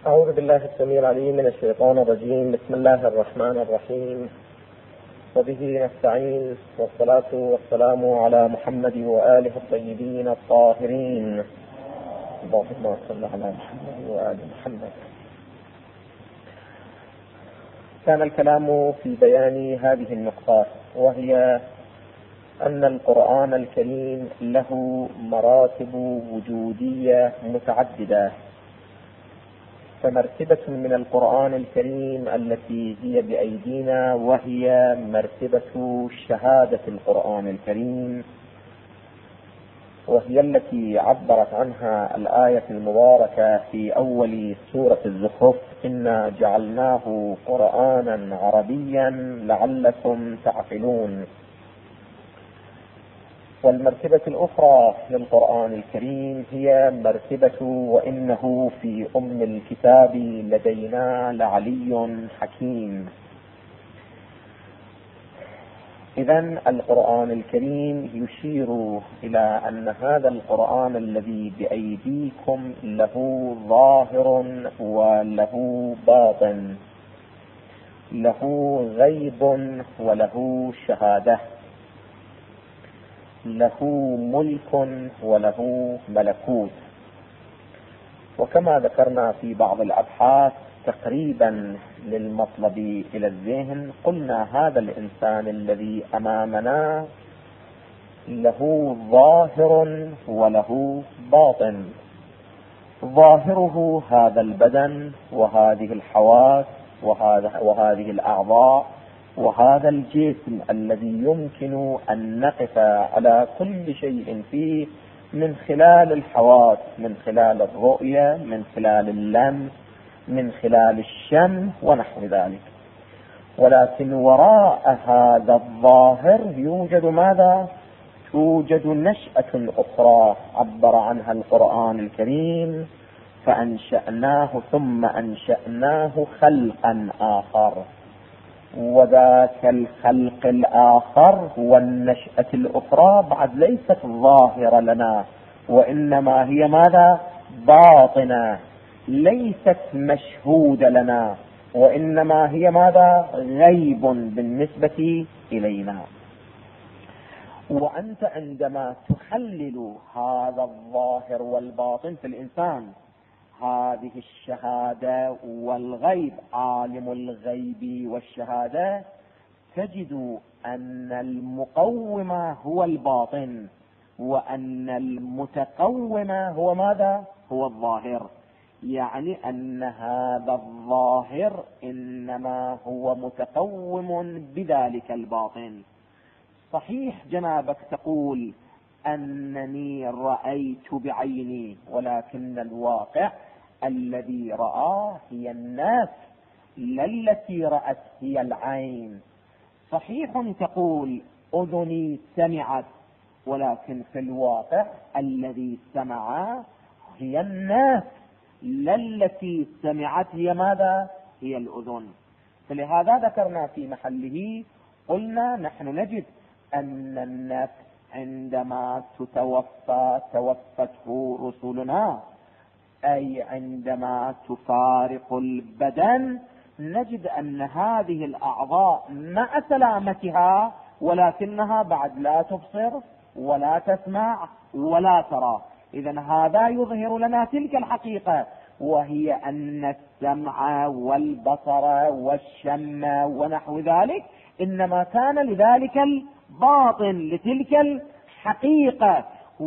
أعوذ بالله السميع العليم من الشيطان الرجيم. بسم الله الرحمن الرحيم، وبه نستعين، والصلاة والسلام على محمد وآله الطيبين الطاهرين. اللهم صل على محمد وآل محمد. كان الكلام في بيان هذه النقطة، وهي أن القرآن الكريم له مراتب وجودية متعددة. فمرتبة من القرآن الكريم التي هي بأيدينا وهي مرتبة شهادة القرآن الكريم، وهي التي عبرت عنها الآية المباركة في أول سورة الزخرف: إنا جعلناه قرآنا عربيا لعلكم تعقلون. والمرتبة الأخرى للقرآن الكريم هي مرتبة وإنه في أم الكتاب لدينا لعلي حكيم. إذن القرآن الكريم يشير إلى أن هذا القرآن الذي بأيديكم له ظاهر وله باطن، له غيب وله شهادة، له ملك وله ملكوت. وكما ذكرنا في بعض الأبحاث تقريبا للمطلب إلى الذهن، قلنا هذا الإنسان الذي أمامنا له ظاهر وله باطن. ظاهره هذا البدن وهذه الحواس وهذه الأعضاء وهذا الجسم الذي يمكن أن نقف على كل شيء فيه من خلال الحواس، من خلال الرؤية، من خلال اللمس، من خلال الشم ونحو ذلك. ولكن وراء هذا الظاهر يوجد ماذا؟ توجد نشأة أخرى عبر عنها القرآن الكريم: فأنشأناه ثم أنشأناه خلقا آخر. وذاك الخلق الآخر والنشأة الأخرى بعد ليست ظاهرة لنا، وإنما هي ماذا؟ باطنة، ليست مشهودة لنا، وإنما هي ماذا؟ غيب بالنسبة إلينا. وأنت عندما تحلل هذا الظاهر والباطن في الإنسان، هذه الشهادة والغيب، عالم الغيب والشهادة، تجد أن المقوم هو الباطن، وأن المتقوم هو ماذا؟ هو الظاهر. يعني أن هذا الظاهر إنما هو متقوم بذلك الباطن. صحيح جنابك تقول أنني رأيت بعيني، ولكن الواقع الذي رآه هي النفس، لا التي رأت هي العين. صحيح تقول أذني سمعت، ولكن في الواقع الذي سمع هي النفس، لا التي سمعت هي ماذا؟ هي الأذن. فلهذا ذكرنا في محله، قلنا نحن نجد أن النفس عندما تتوفى توفته رسلنا، أي عندما تفارق البدن، نجد أن هذه الأعضاء مع سلامتها ولكنها بعد لا تبصر ولا تسمع ولا ترى. إذن هذا يظهر لنا تلك الحقيقة، وهي أن السمع والبصر والشم ونحو ذلك إنما كان لذلك الباطن، لتلك الحقيقة،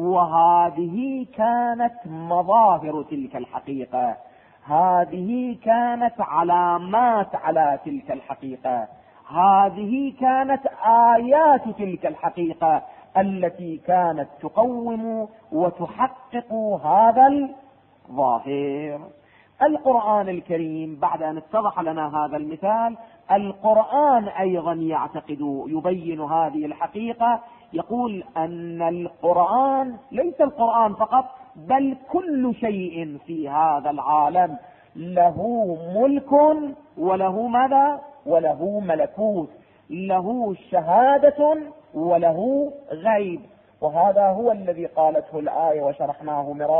وهذه كانت مظاهر تلك الحقيقة، هذه كانت علامات على تلك الحقيقة، هذه كانت آيات تلك الحقيقة التي كانت تقوم وتحقق هذا الظاهر. القرآن الكريم بعد أن اتضح لنا هذا المثال، القرآن أيضا يعتقد يبين هذه الحقيقة، يقول أن القرآن ليس القرآن فقط، بل كل شيء في هذا العالم له ملك وله ماذا؟ وله ملكوت، له شهادة وله غيب. وهذا هو الذي قالته الآية وشرحناه مرارا: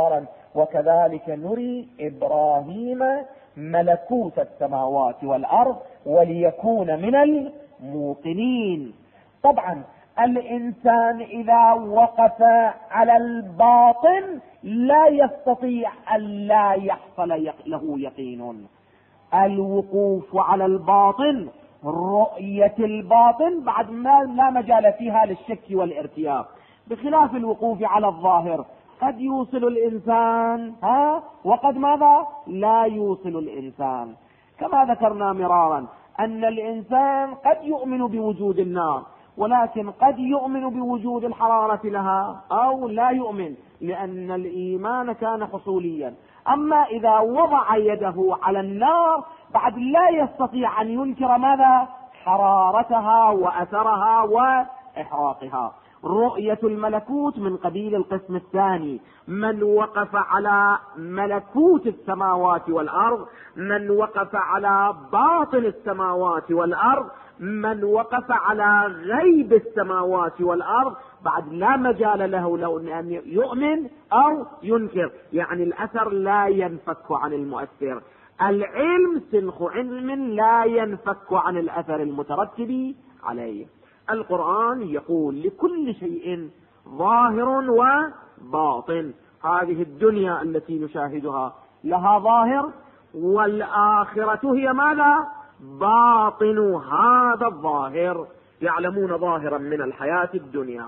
وكذلك نري إبراهيم ملكوت السماوات والأرض وليكون من الموقنين. طبعا الإنسان إذا وقف على الباطن لا يستطيع أن لا يحصل له يقين. الوقوف على الباطن، رؤية الباطن، بعد ما لا مجال فيها للشك والارتياب، بخلاف الوقوف على الظاهر. قد يوصل الإنسان وقد ماذا لا يوصل الإنسان. كما ذكرنا مرارا أن الإنسان قد يؤمن بوجود النار، ولكن قد يؤمن بوجود الحرارة لها أو لا يؤمن، لأن الإيمان كان حصوليا. أما إذا وضع يده على النار بعد لا يستطيع أن ينكر ماذا؟ حرارتها وأثرها وإحراقها. رؤية الملكوت من قبيل القسم الثاني، من وقف على ملكوت السماوات والأرض، من وقف على باطن السماوات والأرض، من وقف على غيب السماوات والأرض، بعد لا مجال له لو أن يؤمن أو ينكر، يعني الأثر لا ينفك عن المؤثر. العلم سنخ علم لا ينفك عن الأثر المترتب عليه. القرآن يقول لكل شيء ظاهر وباطن. هذه الدنيا التي نشاهدها لها ظاهر، والآخرة هي ماذا؟ باطن هذا الظاهر. يعلمون ظاهرا من الحياة الدنيا.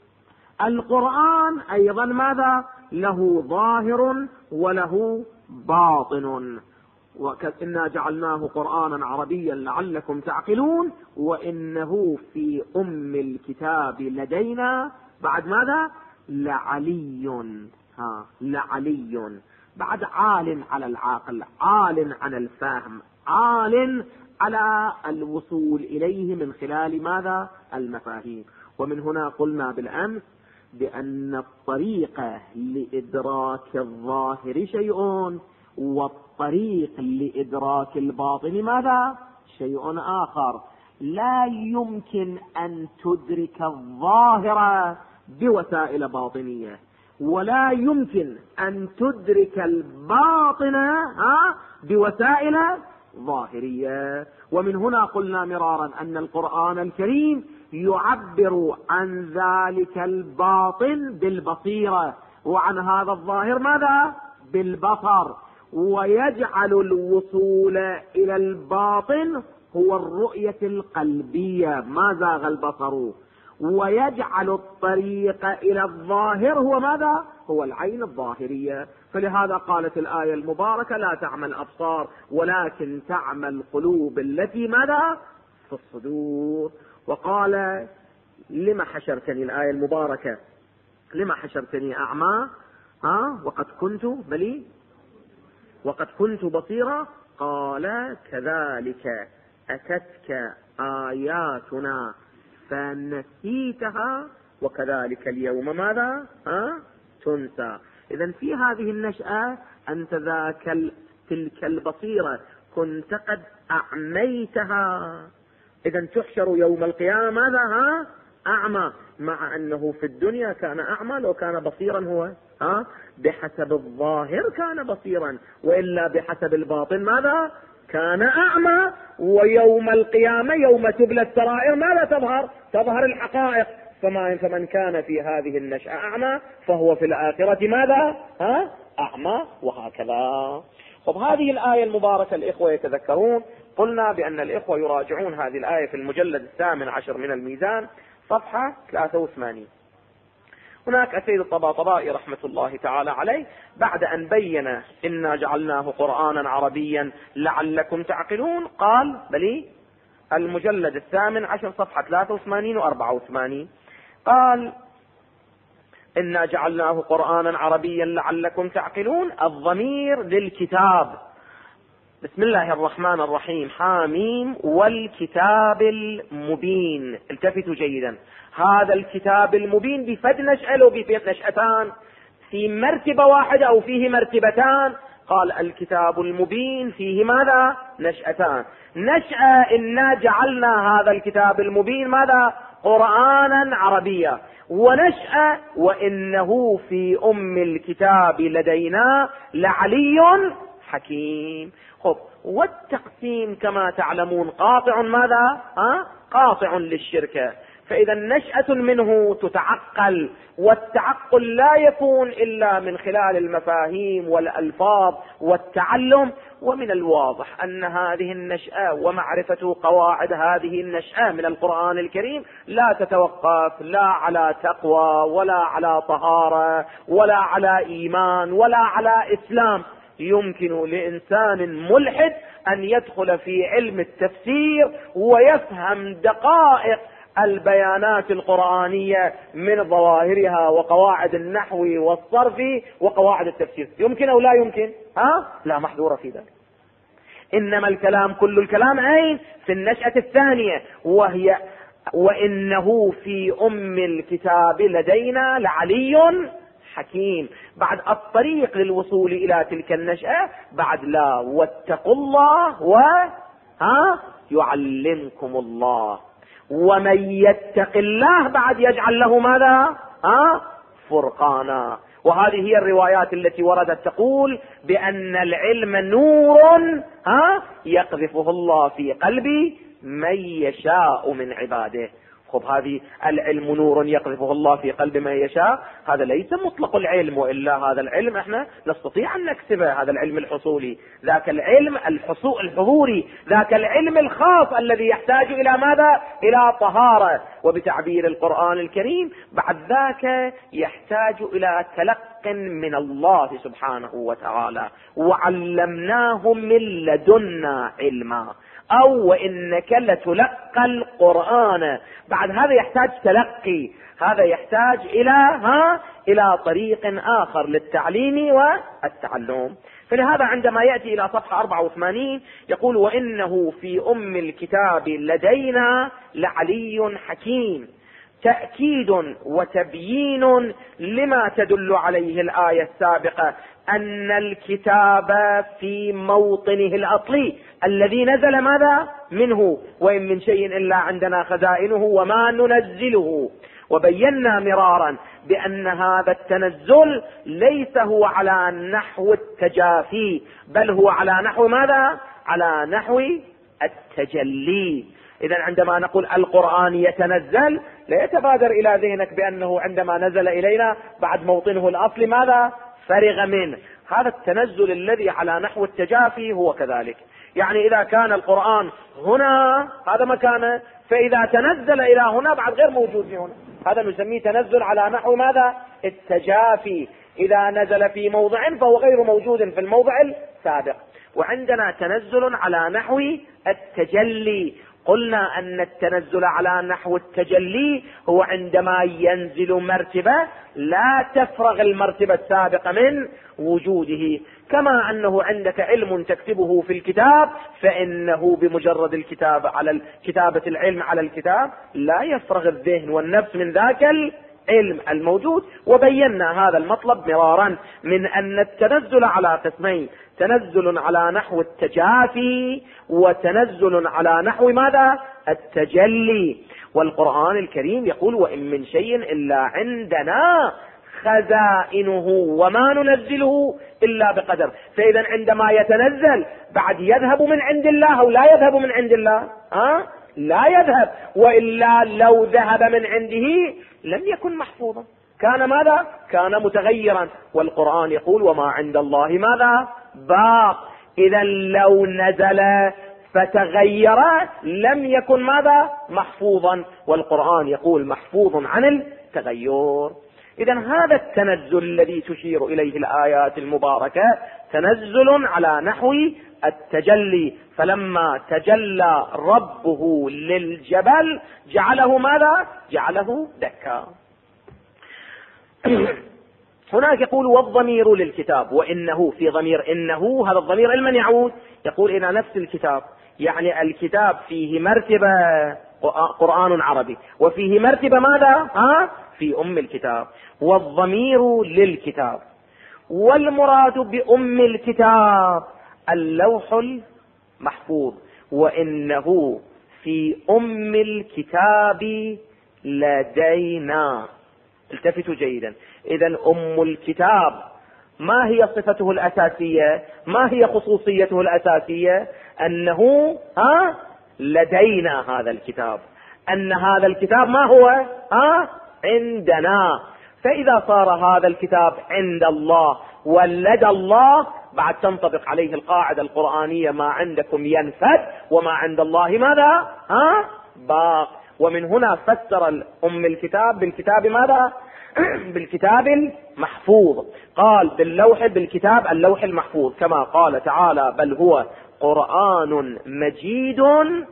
القرآن أيضا ماذا؟ له ظاهر وله باطن. وإنا جعلناه قرآنا عربيا لعلكم تعقلون وإنه في أم الكتاب لدينا بعد ماذا؟ لعلي. لعلي بعد عال على العقل، عال عن الفهم، عال على الوصول إليه من خلال ماذا؟ المفاهيم. ومن هنا قلنا بالأمس بأن الطريق لإدراك الظاهر شيء، والطريق لإدراك الباطن ماذا؟ شيء آخر. لا يمكن أن تدرك الظاهر بوسائل باطنية، ولا يمكن أن تدرك الباطن بوسائل ظاهرية. ومن هنا قلنا مرارا أن القرآن الكريم يعبر عن ذلك الباطن بالبصيرة، وعن هذا الظاهر ماذا؟ بالبصر. ويجعل الوصول إلى الباطن هو الرؤية القلبية، ما زاغ البصر. ويجعل الطريق إلى الظاهر هو ماذا؟ هو العين الظاهرية. فلهذا قالت الآية المباركة لا تعمى الأبصار ولكن تعمى القلوب التي ماذا؟ في الصدور. وقال لما حشرتني، الآية المباركة لما حشرتني أعمى وقد كنت بلي وقد كنت بصيرا، قال كذلك أتتك آياتنا فنسيتها وكذلك اليوم ماذا؟ تنسى. إذن في هذه النشأة أنت تلك البصيرة كنت قد أعميتها. إذن تحشر يوم القيامة ماذا؟ أعمى، مع أنه في الدنيا كان أعمى. لو كان بصيرا هو بحسب الظاهر كان بصيرا، وإلا بحسب الباطن ماذا؟ كان أعمى. ويوم القيامة يوم تبلى السرائر ماذا تظهر؟ تظهر الحقائق. فمن كان في هذه النشأة أعمى فهو في الآخرة ماذا؟ أعمى. وهكذا. طب هذه الآية المباركة الإخوة يتذكرون، قلنا بأن الإخوة يراجعون هذه الآية في المجلد 18 من الميزان صفحة 83. هناك السيد الطباطبائي رحمة الله تعالى عليه بعد أن بين إنا جعلناه قرآنا عربيا لعلكم تعقلون، قال بلي المجلد 18 صفحة 83 و84، قال إنا جعلناه قرآنا عربيا لعلكم تعقلون. الضمير للكتاب. بسم الله الرحمن الرحيم، حاميم والكتاب المبين. التفتوا جيدا، هذا الكتاب المبين بفد نشأة لو بفد نشأتان، في مرتبة واحدة أو فيه مرتبتان. قال الكتاب المبين فيه ماذا؟ نشأتان. نشأة إنا جعلنا هذا الكتاب المبين ماذا؟ قرآنا عربيا. ونشأ وإنه في أم الكتاب لدينا لعلي حكيم. خب، والتقسيم كما تعلمون قاطع ماذا؟ قاطع للشركة. فإذا نشأة منه تتعقل، والتعقل لا يكون إلا من خلال المفاهيم والألفاظ والتعلم. ومن الواضح أن هذه النشأة ومعرفة قواعد هذه النشأة من القرآن الكريم لا تتوقف لا على تقوى ولا على طهارة ولا على إيمان ولا على إسلام. يمكن لإنسان ملحد أن يدخل في علم التفسير ويفهم دقائق البيانات القرآنية من ظواهرها وقواعد النحو والصرف وقواعد التفسير. يمكن أو لا يمكن؟ لا محذور في ذلك. إنما الكلام كل الكلام أين؟ في النشأة الثانية، وهي وإنه في أم الكتاب لدينا لعلي حكيم. بعد الطريق للوصول إلى تلك النشأة بعد لا واتقوا الله يعلمكم الله. ومن يتق الله بعد يجعل له ماذا؟ فرقانا. وهذه هي الروايات التي وردت تقول بأن العلم نور يقذفه الله في قلب من يشاء من عباده. خب، هذه العلم نور يقذفه الله في قلب من يشاء، هذا ليس مطلق العلم، وإلا هذا العلم احنا نستطيع أن نكسبه، هذا العلم الحصولي. ذاك العلم الحضوري، ذاك العلم الخاص الذي يحتاج إلى ماذا؟ إلى طهارة. وبتعبير القرآن الكريم بعد ذاك يحتاج إلى تلق من الله سبحانه وتعالى. وعلمناهم من لدنا علما، أو وإنك لتلقى القرآن. بعد هذا يحتاج تلقي، هذا يحتاج إلى طريق آخر للتعليم والتعلم. فلهذا عندما يأتي إلى صفحة 84 يقول وإنه في أم الكتاب لدينا لعلي حكيم، تأكيد وتبيين لما تدل عليه الآية السابقة أن الكتاب في موطنه الأصلي الذي نزل ماذا منه، وإن من شيء إلا عندنا خزائنه وما ننزله. وبينا مرارا بأن هذا التنزل ليس هو على نحو التجافي، بل هو على نحو ماذا؟ على نحو التجلي. إذا عندما نقول القرآن يتنزل لا يتبادر إلى ذهنك بأنه عندما نزل إلينا بعد موطنه الأصلي ماذا؟ فرغ منه. هذا التنزل الذي على نحو التجافي هو كذلك. يعني إذا كان القرآن هنا هذا مكانه، فإذا تنزل إلى هنا بعد غير موجود في هنا، هذا نسميه تنزل على نحو ماذا؟ التجافي. إذا نزل في موضع فهو غير موجود في الموضع السابق. وعندنا تنزل على نحو التجلي. قلنا أن التنزل على نحو التجلي هو عندما ينزل مرتبة لا تفرغ المرتبة السابقة من وجوده. كما أنه عندك علم تكتبه في الكتاب، فإنه بمجرد الكتاب على كتابة العلم على الكتاب لا يفرغ الذهن والنفس من ذاك العلم الموجود. وبينا هذا المطلب مرارا من أن التنزل على قسمين: تنزل على نحو التجافي، وتنزل على نحو ماذا؟ التجلي. والقرآن الكريم يقول وإن من شيء إلا عندنا خزائنه وما ننزله إلا بقدر. فإذا عندما يتنزل بعد يذهب من عند الله أو لا يذهب من عند الله؟ لا يذهب، وإلا لو ذهب من عنده لم يكن محفوظا، كان ماذا؟ كان متغيرا. والقرآن يقول وما عند الله ماذا؟ باق. إذا لو نزل فتغير لم يكن ماذا؟ محفوظا. والقرآن يقول محفوظ عن التغير. إذا هذا التنزل الذي تشير إليه الآيات المباركة تنزل على نحو التجلي. فلما تجلى ربه للجبل جعله ماذا؟ جعله دكا. هناك يقول والضمير للكتاب، وإنه في ضمير إنه، هذا الضمير لمن يعود؟ يقول إلى نفس الكتاب. يعني الكتاب فيه مرتبة قرآن عربي، وفيه مرتبة ماذا؟ في أم الكتاب. والضمير للكتاب، والمراد بأم الكتاب اللوح المحفوظ. وإنه في أم الكتاب لدينا. التفتوا جيدا. إذا أم الكتاب ما هي صفته الأساسية؟ ما هي خصوصيته الأساسية؟ أنه لدينا هذا الكتاب، أن هذا الكتاب ما هو عندنا. فإذا صار هذا الكتاب عند الله ولدى الله، بعد تنطبق عليه القاعدة القرآنية: ما عندكم ينفد وما عند الله ماذا؟ باق. ومن هنا فسر أم الكتاب بالكتاب ماذا؟ بالكتاب المحفوظ. قال بالكتاب اللوح المحفوظ، كما قال تعالى: بل هو قرآن مجيد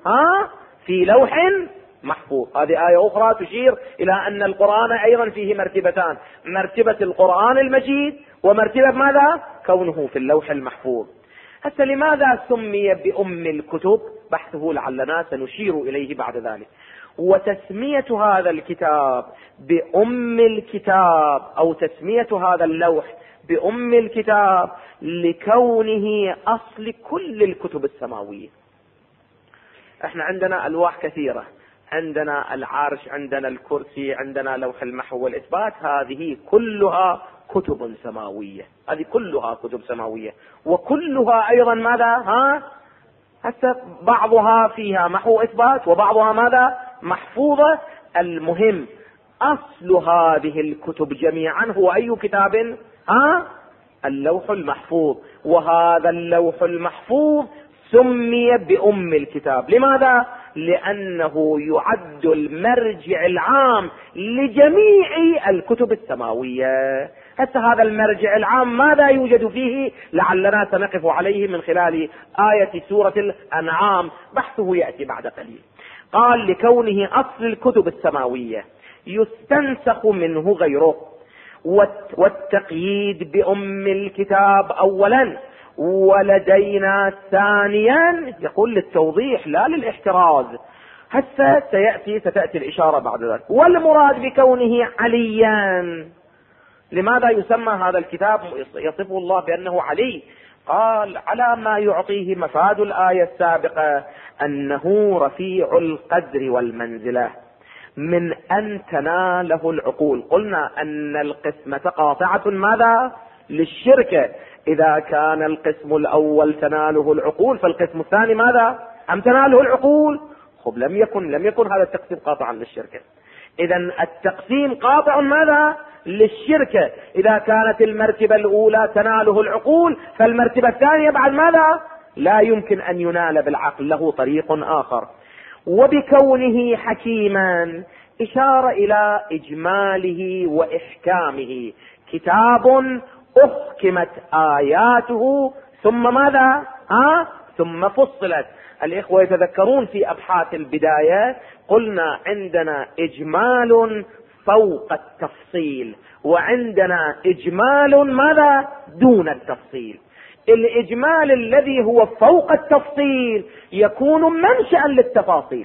في لوح محفوظ. هذه آية أخرى تشير إلى أن القرآن أيضا فيه مرتبتان: مرتبة القرآن المجيد، ومرتبة ماذا؟ كونه في اللوح المحفوظ. هسه لماذا سمي بأم الكتب؟ بحثه لعلنا سنشير إليه بعد ذلك. وتسمية هذا الكتاب بأم الكتاب، أو تسمية هذا اللوح بأم الكتاب، لكونه أصل كل الكتب السماوية. احنا عندنا ألواح كثيرة، عندنا العرش، عندنا الكرسي، عندنا لوح المحو والإثبات، هذه كلها كتب سماوية، هذه كلها كتب سماوية، وكلها أيضا ماذا؟ حتى بعضها فيها محو إثبات وبعضها ماذا؟ محفوظة. المهم أصل هذه الكتب جميعا هو أي كتاب؟ اللوح المحفوظ. وهذا اللوح المحفوظ سمي بأم الكتاب. لماذا؟ لأنه يعد المرجع العام لجميع الكتب السماوية. حتى هذا المرجع العام ماذا يوجد فيه؟ لعلنا سنقف عليه من خلال آية سورة الأنعام، بحثه يأتي بعد قليل. قال: لكونه أصل الكتب السماوية يستنسخ منه غيره. والتقييد بأم الكتاب أولا، ولدينا ثانيا، يقول للتوضيح لا للاحتراز. هسه ستأتي الإشارة بعد ذلك. والمراد بكونه عليا، لماذا يسمى هذا الكتاب يصفه الله بأنه علي؟ قال: على ما يعطيه مفاد الآية السابقة، أنه رفيع القدر والمنزلة من أن تناله العقول. قلنا أن القسمة قاطعة ماذا؟ للشركة. إذا كان القسم الأول تناله العقول، فالقسم الثاني ماذا؟ أم تناله العقول؟ لم يكن هذا التقسيم قاطعا للشركة. إذا التقسيم قاطع ماذا؟ للشركة. إذا كانت المرتبة الأولى تناله العقول، فالمرتبة الثانية بعد ماذا؟ لا يمكن أن ينال بالعقل، له طريق آخر. وبكونه حكيما إشارة إلى إجماله وإحكامه. كتاب أحكمت آياته ثم ماذا؟ ثم فصلت. الإخوة يتذكرون في أبحاث البداية قلنا عندنا إجمال فوق التفصيل، وعندنا إجمال ماذا؟ دون التفصيل. الإجمال الذي هو فوق التفصيل يكون منشأ للتفاصيل،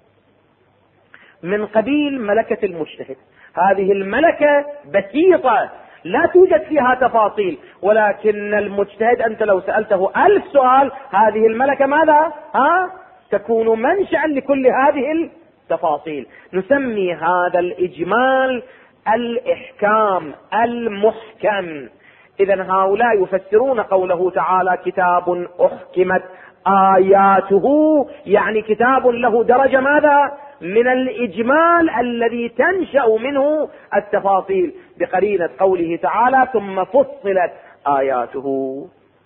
من قبيل ملكة المجتهد. هذه الملكة بسيطة لا توجد فيها تفاصيل، ولكن المجتهد أنت لو سألته 1000 سؤال، هذه الملكة ماذا؟ تكون منشأ لكل هذه التفاصيل. نسمي هذا الإجمال الإحكام المحكم. إذن هؤلاء يفسرون قوله تعالى: كتاب أحكمت آياته، يعني كتاب له درجة ماذا؟ من الإجمال الذي تنشأ منه التفاصيل، بقرينة قوله تعالى: ثم فصلت آياته.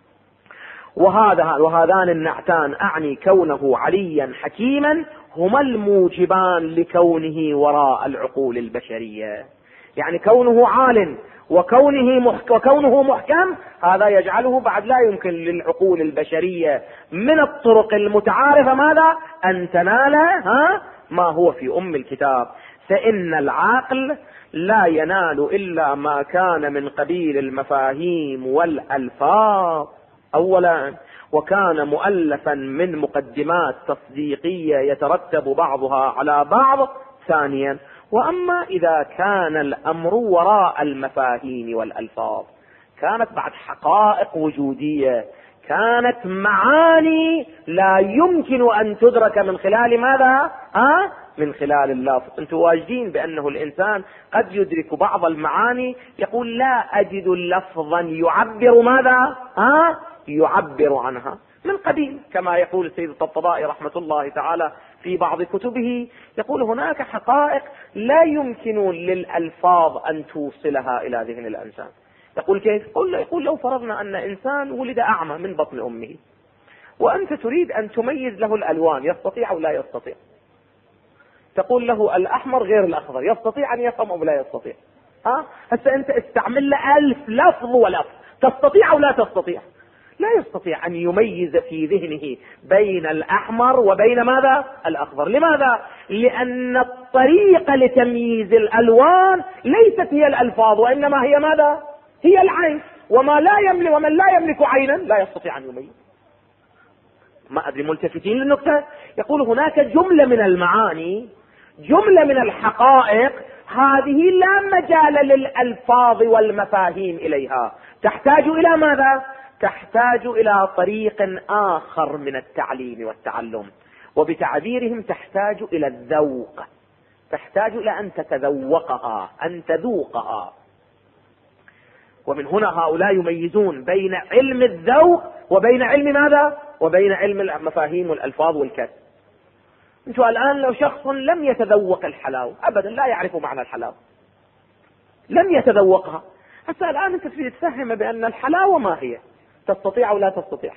وهذان النعتان أعني كونه عليا حكيما هما الموجبان لكونه وراء العقول البشرية. يعني كونه عال وكونه محكم، هذا يجعله بعد لا يمكن للعقول البشرية من الطرق المتعارفة ماذا؟ أن تنال ما هو في أم الكتاب. فإن العقل لا ينال إلا ما كان من قبيل المفاهيم والألفاظ أولا، وكان مؤلفا من مقدمات تصديقية يترتب بعضها على بعض ثانيا. وأما إذا كان الأمر وراء المفاهيم والألفاظ، كانت بعد حقائق وجودية، كانت معاني لا يمكن أن تدرك من خلال ماذا؟ من خلال اللفظ. أنتم واجدين بأنه الإنسان قد يدرك بعض المعاني، يقول لا أجد لفظا يعبر ماذا؟ يعبر عنها من قبيل، كما يقول السيد الطبطبائي رحمة الله تعالى في بعض كتبه، يقول هناك حقائق لا يمكن للألفاظ أن توصلها إلى ذهن الإنسان. يقول كيف؟ يقول لو فرضنا أن إنسان ولد أعمى من بطن أمه، وأنت تريد أن تميز له الألوان، يستطيع أو لا يستطيع؟ تقول له الأحمر غير الأخضر، يستطيع أن يفهم أو لا يستطيع؟ هسه أنت استعمل له 1000 لفظ ولفظ، تستطيع أو لا تستطيع؟ لا يستطيع أن يميز في ذهنه بين الأحمر وبين ماذا؟ الأخضر. لماذا؟ لأن الطريقة لتمييز الألوان ليست هي الألفاظ، وإنما هي ماذا؟ هي العين. ومن لا يملك عينا لا يستطيع أن يميز. ما أدري ملتفتين للنقطة؟ يقول هناك جملة من المعاني، جملة من الحقائق، هذه لا مجال للألفاظ والمفاهيم إليها، تحتاج إلى ماذا؟ تحتاج إلى طريق آخر من التعليم والتعلم، وبتعبيرهم تحتاج إلى الذوق، تحتاج إلى أن تتذوقها، أن تذوقها. ومن هنا هؤلاء يميزون بين علم الذوق وبين علم ماذا؟ وبين علم المفاهيم والألفاظ والكسب. انتوا الآن لو شخص لم يتذوق الحلاوة أبدا، لا يعرف معنى الحلاوة، لم يتذوقها، حتى الآن انت تريد تفهم بأن الحلاوة ما هي، تستطيع أو لا تستطيع؟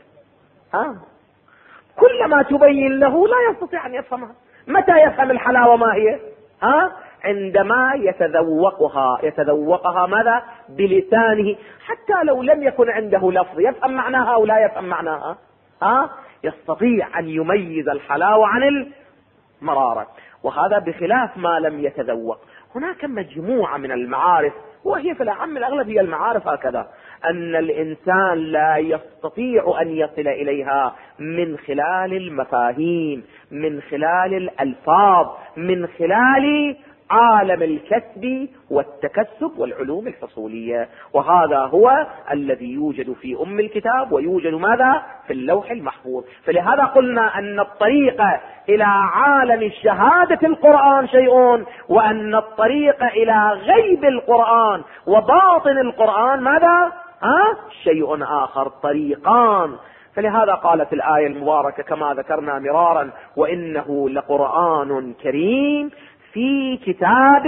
كلما تبين له لا يستطيع أن يفهمها. متى يفهم الحلاوة ما هي؟ عندما يتذوقها ماذا؟ بلسانه، حتى لو لم يكن عنده لفظ، يفهم معناها أو لا يفهم معناها؟ يستطيع أن يميز الحلاوة عن المرارة. وهذا بخلاف ما لم يتذوق. هناك مجموعة من المعارف، وهي في العام الأغلب هي المعارف هكذا، أن الإنسان لا يستطيع أن يصل إليها من خلال المفاهيم، من خلال الألفاظ، من خلال عالم الكسب والتكسب والعلوم الفصولية. وهذا هو الذي يوجد في أم الكتاب ويوجد ماذا؟ في اللوح المحفوظ. فلهذا قلنا أن الطريق إلى عالم شهادة القرآن شيء، وأن الطريق إلى غيب القرآن وباطن القرآن ماذا؟ شيء آخر، طريقان. فلهذا قالت الآية المباركة كما ذكرنا مرارا: وإنه لقرآن كريم في كتاب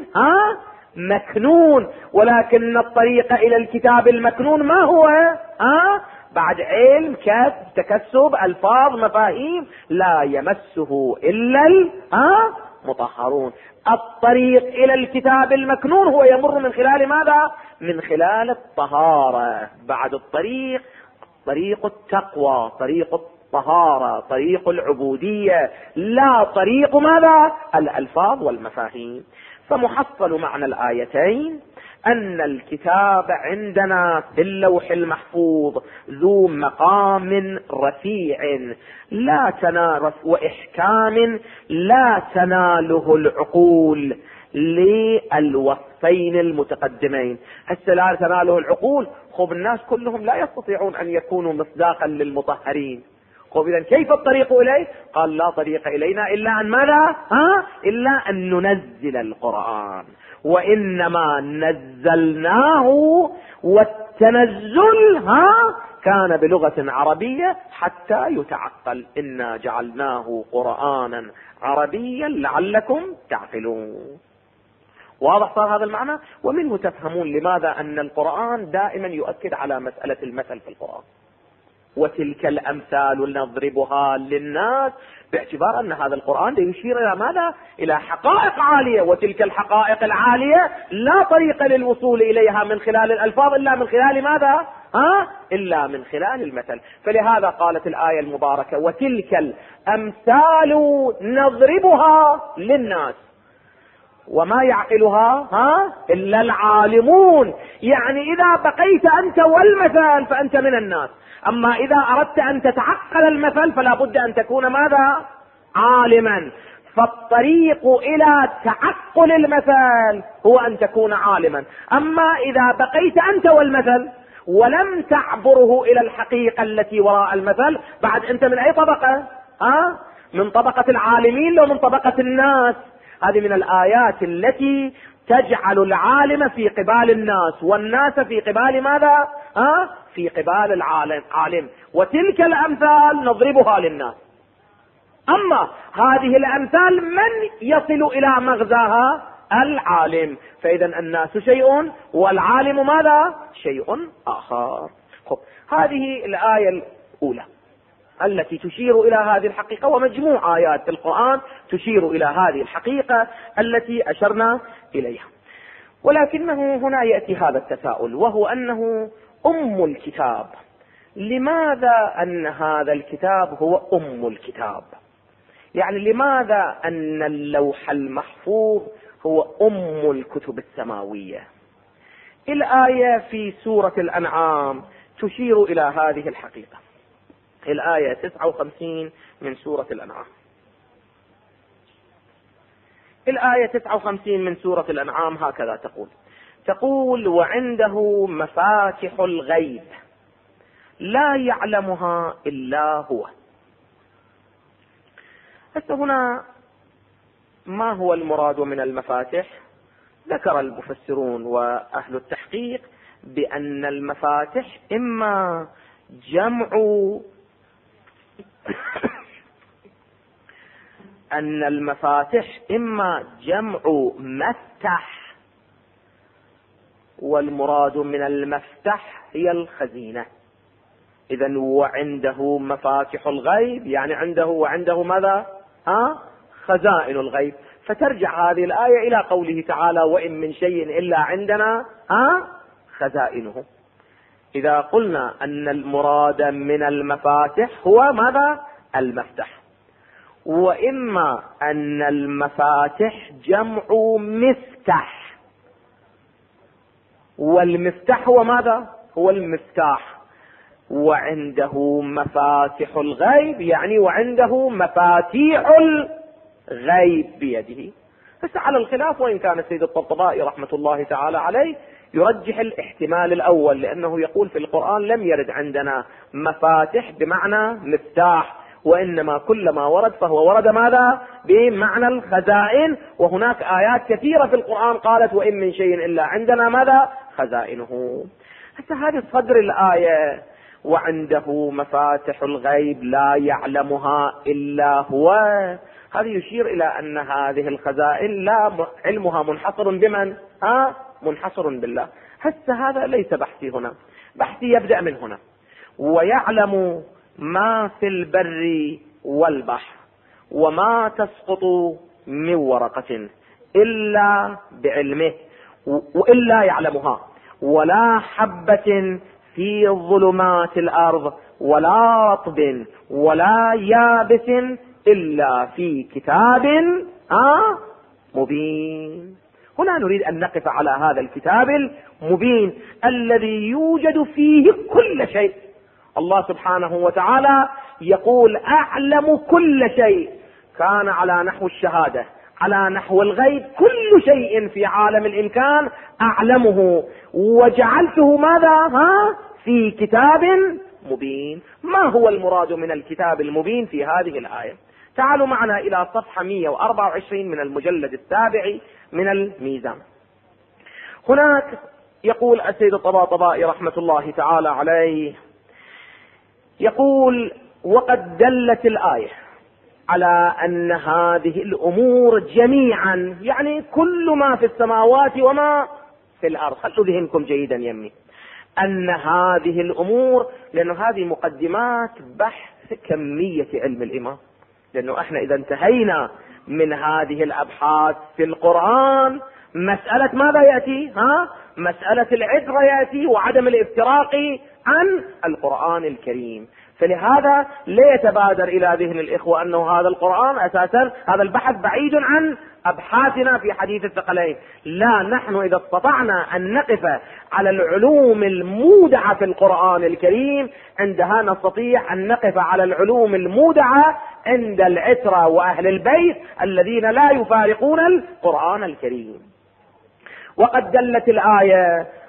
مكنون. ولكن الطريق إلى الكتاب المكنون ما هو؟ بعد علم كسب تكسب ألفاظ مفاهيم لا يمسه إلا المطهرون. الطريق إلى الكتاب المكنون هو يمر من خلال ماذا؟ من خلال الطهارة. بعد الطريق طريق التقوى، طريق الطهارة، طريق العبودية، لا طريق ماذا؟ الألفاظ والمفاهيم. فمحصل معنى الآيتين أن الكتاب عندنا في اللوح المحفوظ ذو مقام رفيع لا تنال وإحكام لا تناله العقول للوصفين المتقدمين. هسه لا تناله العقول، خب الناس كلهم لا يستطيعون أن يكونوا مصداقا للمطهرين. خب إذن كيف الطريق إليه؟ قال لا طريق إلينا إلا أن ماذا؟ إلا أن ننزل القرآن، وإنما نزلناه، والتنزل كان بلغة عربية حتى يتعقل. إنا جعلناه قرآنا عربيا لعلكم تعقلون. واضح صار هذا المعنى؟ ومنه تفهمون لماذا أن القرآن دائما يؤكد على مسألة المثل في القرآن. وتلك الأمثال نضربها للناس، باعتبار أن هذا القرآن يشير إلى ماذا؟ إلى حقائق عالية، وتلك الحقائق العالية لا طريق للوصول إليها من خلال الألفاظ إلا من خلال ماذا؟ إلا من خلال المثل. فلهذا قالت الآية المباركة: وتلك الأمثال نضربها للناس وما يعقلها إلا العالمون. يعني إذا بقيت أنت والمثل فأنت من الناس، أما إذا أردت أن تتعقل المثل فلا بد أن تكون ماذا؟ عالما. فالطريق إلى تعقل المثل هو أن تكون عالما. أما إذا بقيت أنت والمثل ولم تعبره الى الحقيقة التي وراء المثل، بعد انت من اي طبقة؟ من طبقة العالمين لو من طبقة الناس؟ هذه من الآيات التي تجعل العالم في قبال الناس والناس في قبال ماذا؟ في قبال العالم. وتلك الأمثال نضربها للناس. أما هذه الأمثال من يصل إلى مغزاها؟ العالم. فإذا الناس شيء والعالم ماذا؟ شيء آخر. هذه الآية الأولى التي تشير إلى هذه الحقيقة، ومجموع آيات في القرآن تشير إلى هذه الحقيقة التي أشرنا إليها. ولكنه هنا يأتي هذا التساؤل، وهو أنه أم الكتاب. لماذا أن هذا الكتاب هو أم الكتاب؟ يعني لماذا أن اللوح المحفوظ هو أم الكتب السماوية؟ الآية في سورة الأنعام تشير إلى هذه الحقيقة. الآية 59 من سورة الأنعام. الآية 59 من سورة الأنعام هكذا تقول: وعنده مفاتح الغيب لا يعلمها إلا هو. حتى هنا ما هو المراد من المفاتح؟ ذكر المفسرون وأهل التحقيق بأن المفاتح إما جمع أن المفاتح إما جمع مفتح، والمراد من المفتح هي الخزينة. إذن وعنده مفاتح الغيب يعني وعنده ماذا؟ خزائن الغيب. فترجع هذه الآية إلى قوله تعالى: وإن من شيء إلا عندنا خزائنه. إذا قلنا أن المراد من المفاتح هو ماذا؟ المفتح. وإما أن المفاتح جمع مفتح، والمفتاح هو ماذا؟ هو المفتاح. وعنده مفاتح الغيب يعني وعنده مفاتيح الغيب بيده. بس على الخلاف، وإن كان السيد الطبطبائي رحمة الله تعالى عليه يرجح الاحتمال الأول، لأنه يقول في القرآن لم يرد عندنا مفاتح بمعنى مفتاح، وإنما كل ما ورد فهو ورد ماذا؟ بمعنى الخزائن. وهناك آيات كثيرة في القرآن قالت: وإن من شيء إلا عندنا ماذا؟ خزائنه. حتى هذه صدر الآية: وعنده مفاتح الغيب لا يعلمها إلا هو، هذا يشير إلى أن هذه الخزائن لا علمها منحصر بمن؟ منحصر بالله. حتى هذا ليس بحثي هنا، بحثي يبدأ من هنا: ويعلم ما في البر والبحر وما تسقط من ورقة إلا بعلمه وإلا يعلمها، ولا حبة في ظلمات الأرض ولا رطب ولا يابس إلا في كتاب مبين. هنا نريد أن نقف على هذا الكتاب المبين الذي يوجد فيه كل شيء. الله سبحانه وتعالى يقول: أعلم كل شيء. كان على نحو الشهادة، على نحو الغيب، كل شيء في عالم الإمكان أعلمه، وجعلته ماذا؟ في كتاب مبين. ما هو المراد من الكتاب المبين في هذه الآية؟ تعالوا معنا إلى صفحة 124 من المجلد السابع من الميزان. هناك يقول السيد الطباطبائي رحمة الله تعالى عليه، يقول: وقد دلت الآية على أن هذه الأمور جميعا، يعني كل ما في السماوات وما في الأرض، خلوا ذهنكم جيدا يمي، أن هذه الأمور، لأن هذه مقدمات بحث كمية علم الإمام، لأنه احنا إذا انتهينا من هذه الأبحاث في القرآن مسألة ماذا يأتي؟ مسألة العترة يأتي، وعدم الافتراق عن القرآن الكريم. فلهذا لا يتبادر إلى ذهن الإخوة أنه هذا القرآن أساسا هذا البحث بعيد عن أبحاثنا في حديث الثقلين. لا، نحن إذا استطعنا أن نقف على العلوم المودعة في القرآن الكريم، عندها نستطيع أن نقف على العلوم المودعة عند العترة وأهل البيت الذين لا يفارقون القرآن الكريم. وقد دلت الآية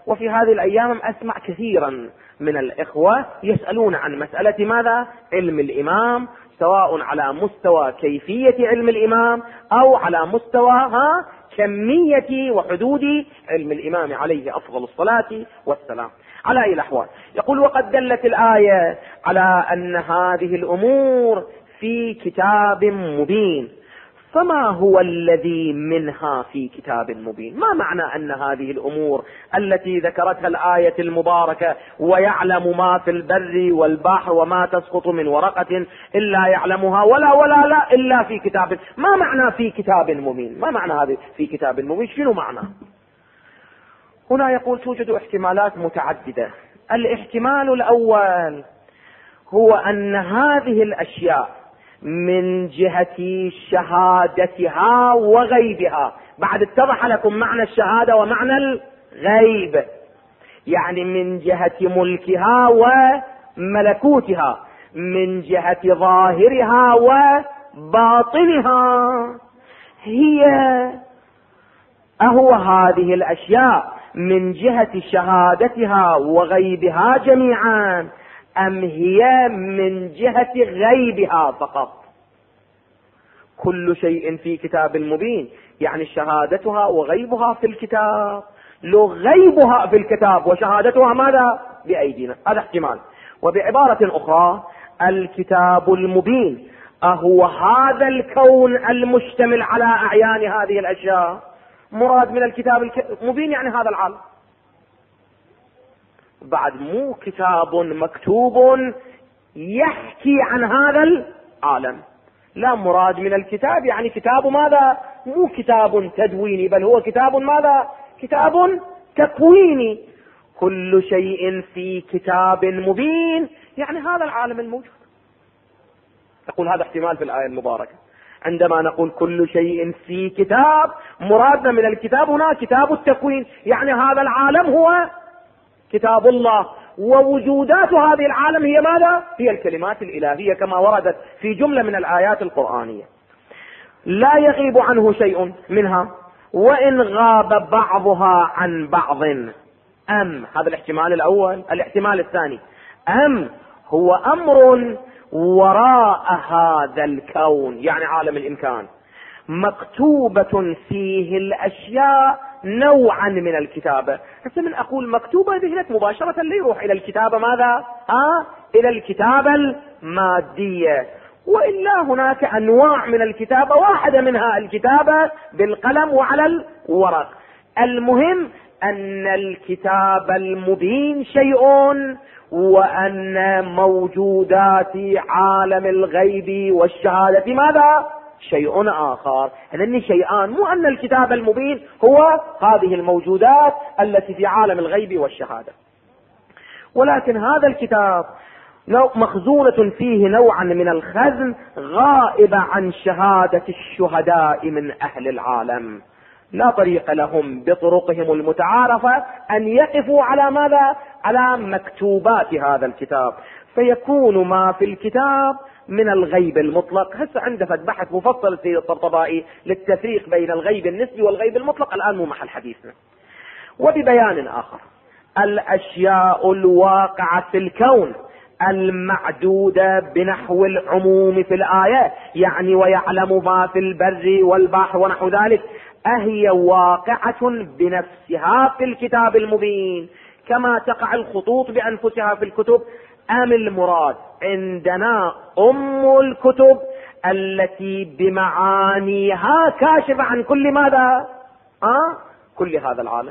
وفي هذه الأيام أسمع كثيرا من الإخوة يسألون عن مسألة ماذا؟ علم الإمام، سواء على مستوى كيفية علم الإمام أو على مستوى كمية وحدود علم الإمام عليه أفضل الصلاة والسلام. على أي الأحوال، يقول: وقد دلت الآية على أن هذه الأمور في كتاب مبين. فما هو الذي منها في كتاب مبين؟ ما معنى أن هذه الأمور التي ذكرتها الآية المباركة ويعلم ما في البر والبحر وما تسقط من ورقة إلا يعلمها ولا إلا في كتاب، ما معنى في كتاب مبين؟ ما معنى هذه في كتاب مبين؟ شنو معنى؟ هنا يقول: توجد احتمالات متعددة. الاحتمال الأول هو أن هذه الأشياء من جهة شهادتها وغيبها، بعد اتضح لكم معنى الشهادة ومعنى الغيب، يعني من جهة ملكها وملكوتها، من جهة ظاهرها وباطنها، هو هذه الأشياء من جهة شهادتها وغيبها جميعا، أم هي من جهة غيبها فقط؟ كل شيء في كتاب مبين، يعني شهادتها وغيبها في الكتاب. لو غيبها في الكتاب وشهادتها ماذا؟ بأيدينا، هذا احتمال. وبعبارة أخرى، الكتاب المبين أهو هذا الكون المشتمل على أعيان هذه الأشياء؟ مراد من الكتاب المبين يعني هذا العالم، بعد مو كتاب مكتوب يحكي عن هذا العالم، لا، مراد من الكتاب يعني كتاب ماذا؟ مو كتاب تدويني، بل هو كتاب ماذا؟ كتاب تكويني. كل شيء في كتاب مبين يعني هذا العالم الموجود. تقول هذا احتمال في الآية المباركة. عندما نقول كل شيء في كتاب، مرادنا من الكتاب هنا كتاب التكوين، يعني هذا العالم هو كتاب الله، ووجودات هذه العالم هي ماذا؟ هي الكلمات الإلهية كما وردت في جملة من الآيات القرآنية، لا يغيب عنه شيء منها، وإن غاب بعضها عن بعض. أم هذا الاحتمال الأول. الاحتمال الثاني، أم هو أمر وراء هذا الكون، يعني عالم الإمكان، مكتوبة فيه الأشياء نوعا من الكتابة. هسه من أقول مكتوبة ذهنت مباشرة لا يروح إلى الكتابة ماذا؟ إلى الكتابة المادية، وإلا هناك أنواع من الكتابة، واحدة منها الكتابة بالقلم وعلى الورق. المهم أن الكتاب المبين شيء، وأن موجودات عالم الغيب والشهادة ماذا؟ شيء آخر. هذين شيئان، مو أن الكتاب المبين هو هذه الموجودات التي في عالم الغيب والشهادة، ولكن هذا الكتاب مخزونة فيه نوعا من الخزن غائبة عن شهادة الشهداء من أهل العالم، لا طريق لهم بطرقهم المتعارفة أن يقفوا على ماذا؟ على مكتوبات هذا الكتاب، فيكون ما في الكتاب من الغيب المطلق. هسه عنده بحث مفصل في الطبطبائي للتفريق بين الغيب النسبي والغيب المطلق، الآن مو محل حديثنا. وببيان آخر، الأشياء الواقعة في الكون المعدودة بنحو العموم في الآية، يعني ويعلم ما في البر والبحر ونحو ذلك، أهي واقعة بنفسها في الكتاب المبين كما تقع الخطوط بأنفسها في الكتب، أم المراد عندنا أم الكتب التي بمعانيها كاشفة عن كل ماذا؟ كل هذا العالم.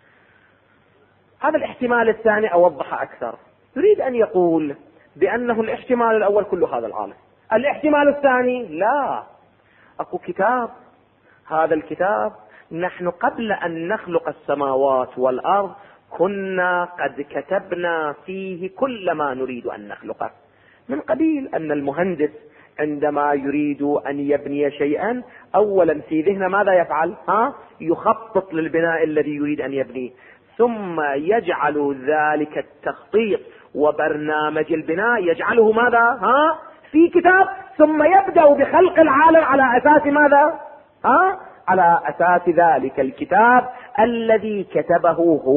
هذا الاحتمال الثاني أوضح أكثر، يريد أن يقول بأنه الاحتمال الأول كل هذا العالم، الاحتمال الثاني لا، أكو كتاب، هذا الكتاب نحن قبل أن نخلق السماوات والأرض كنا قد كتبنا فيه كل ما نريد أن نخلقه، من قبيل أن المهندس عندما يريد أن يبني شيئا أولا في ذهنه ماذا يفعل؟ يخطط للبناء الذي يريد أن يبنيه، ثم يجعل ذلك التخطيط وبرنامج البناء يجعله ماذا؟ في كتاب، ثم يبدأ بخلق العالم على أساس ماذا؟ على أساس ذلك الكتاب الذي كتبه هو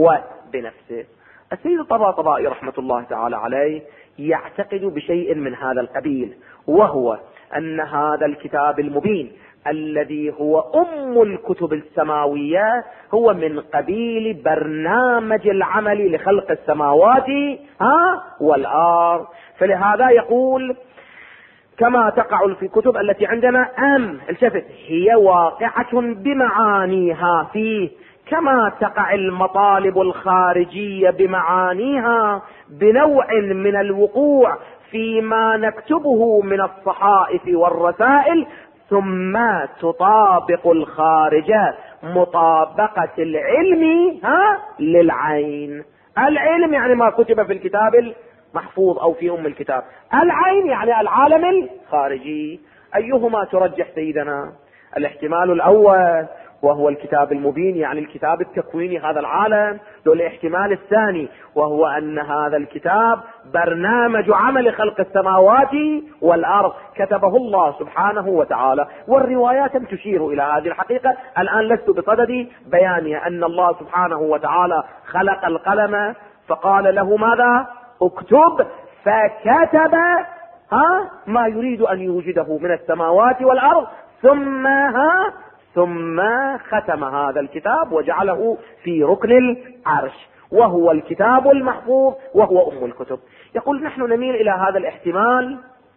بنفسه. السيد الطباطبائي رحمة الله تعالى عليه يعتقد بشيء من هذا القبيل، وهو أن هذا الكتاب المبين الذي هو أم الكتب السماوية هو من قبيل برنامج العمل لخلق السماوات والأرض. فلهذا يقول كما تقع في الكتب التي عندنا التفت هي واقعة بمعانيها فيه، كما تقع المطالب الخارجية بمعانيها بنوع من الوقوع فيما نكتبه من الصحائف والرسائل، ثم تطابق الخارج مطابقة العلم للعين. العلم يعني ما كتب في الكتاب المحفوظ أو في أم الكتاب، العين يعني العالم الخارجي. أيهما ترجح سيدنا؟ الاحتمال الأول وهو الكتاب المبين يعني الكتاب التكويني هذا العالم، والاحتمال الثاني وهو أن هذا الكتاب برنامج عمل خلق السماوات والأرض كتبه الله سبحانه وتعالى. والروايات تشير إلى هذه الحقيقة. الآن لست بصدد بيانها، أن الله سبحانه وتعالى خلق القلم فقال له ماذا؟ اكتب، فكتب ما يريد أن يوجده من السماوات والأرض، ثم ختم هذا الكتاب وجعله في ركن العرش، وهو الكتاب المحفوظ وهو أم الكتب. يقول نحن نميل إلى هذا الاحتمال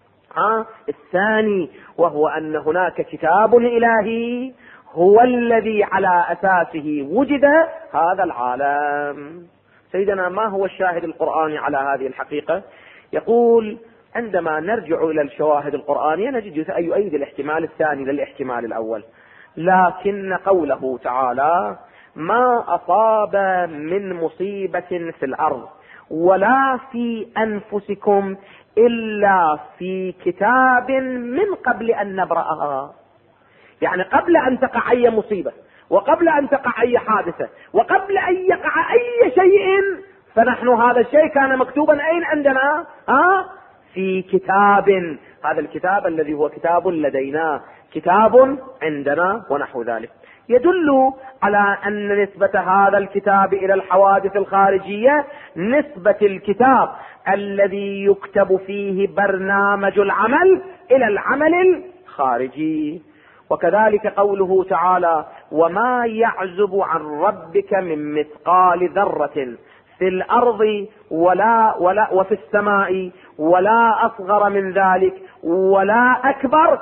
الثاني، وهو أن هناك كتاب إلهي هو الذي على أساسه وجد هذا العالم. سيدنا ما هو الشاهد القرآني على هذه الحقيقة؟ يقول عندما نرجع إلى الشواهد القرآنية نجد يؤيد الاحتمال الثاني للاحتمال الأول، لكن قوله تعالى ما أصاب من مصيبة في الأرض ولا في أنفسكم إلا في كتاب من قبل أن نبرأها، يعني قبل أن تقع أي مصيبة وقبل أن تقع أي حادثة وقبل أن يقع أي شيء، فنحن هذا الشيء كان مكتوبا أين عندنا؟ في كتاب. هذا الكتاب الذي هو كتاب لدينا، كتاب عندنا ونحو ذلك. يدل على أن نسبة هذا الكتاب إلى الحوادث الخارجية نسبة الكتاب الذي يكتب فيه برنامج العمل إلى العمل الخارجي. وكذلك قوله تعالى وما يعزب عن ربك من مثقال ذرة في الأرض ولا وفي السماء ولا أصغر من ذلك ولا أكبر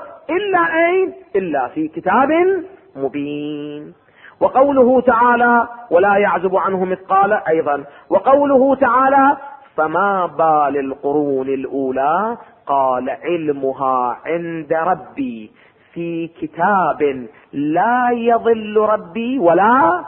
إلا في كتاب مبين. وقوله تعالى ولا يعزب عنه مثقال أيضا. وقوله تعالى فما بال القرون الأولى قال علمها عند ربي في كتاب لا يضل ربي ولا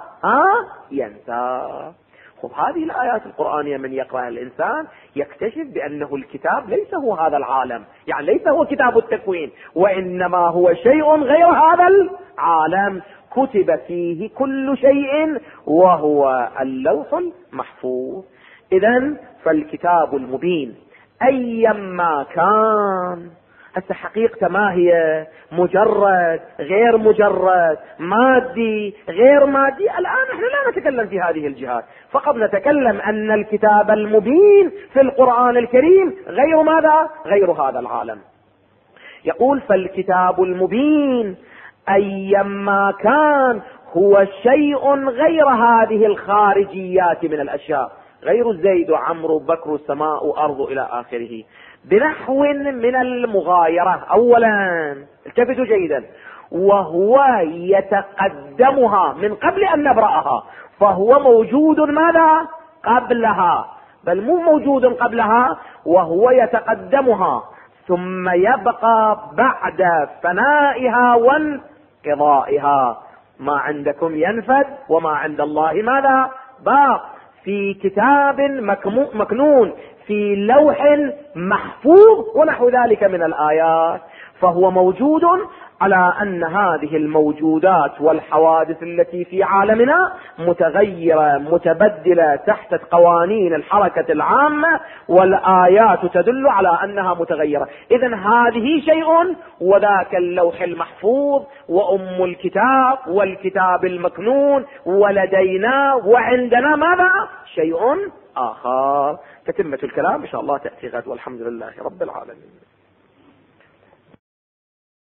ينسى. هذه الآيات القرآنية من يقرأ الإنسان يكتشف بأنه الكتاب ليس هو هذا العالم، يعني ليس هو كتاب التكوين، وإنما هو شيء غير هذا العالم كتب فيه كل شيء وهو اللوح المحفوظ. إذن فالكتاب المبين أيما كان. هسه حقيقة ما هي؟ مجرد غير مجرد، مادي غير مادي. الآن نحن لا نتكلم في هذه الجهات، فقط نتكلم أن الكتاب المبين في القرآن الكريم غير ماذا؟ غير هذا العالم. يقول فالكتاب المبين أيما كان هو شيء غير هذه الخارجيات من الأشياء، غير زيد وعمرو بكر سماء أرض إلى آخره، بنحو من المغايرة. أولا التفتوا جيدا، وهو يتقدمها من قبل أن نبرأها، فهو موجود ماذا؟ قبلها، بل مو موجود قبلها، وهو يتقدمها ثم يبقى بعد فنائها وانقضائها. ما عندكم ينفد وما عند الله ماذا؟ باق، في كتاب مكنون في لوح محفوظ ونحو ذلك من الآيات. فهو موجود على أن هذه الموجودات والحوادث التي في عالمنا متغيرة متبدلة تحت قوانين الحركة العامة، والآيات تدل على أنها متغيرة. إذن هذه شيء، وذاك اللوح المحفوظ وأم الكتاب والكتاب المكنون ولدينا وعندنا ماذا؟ شيء آخر. تتمة الكلام إن شاء الله تأتي غد، والحمد لله رب العالمين.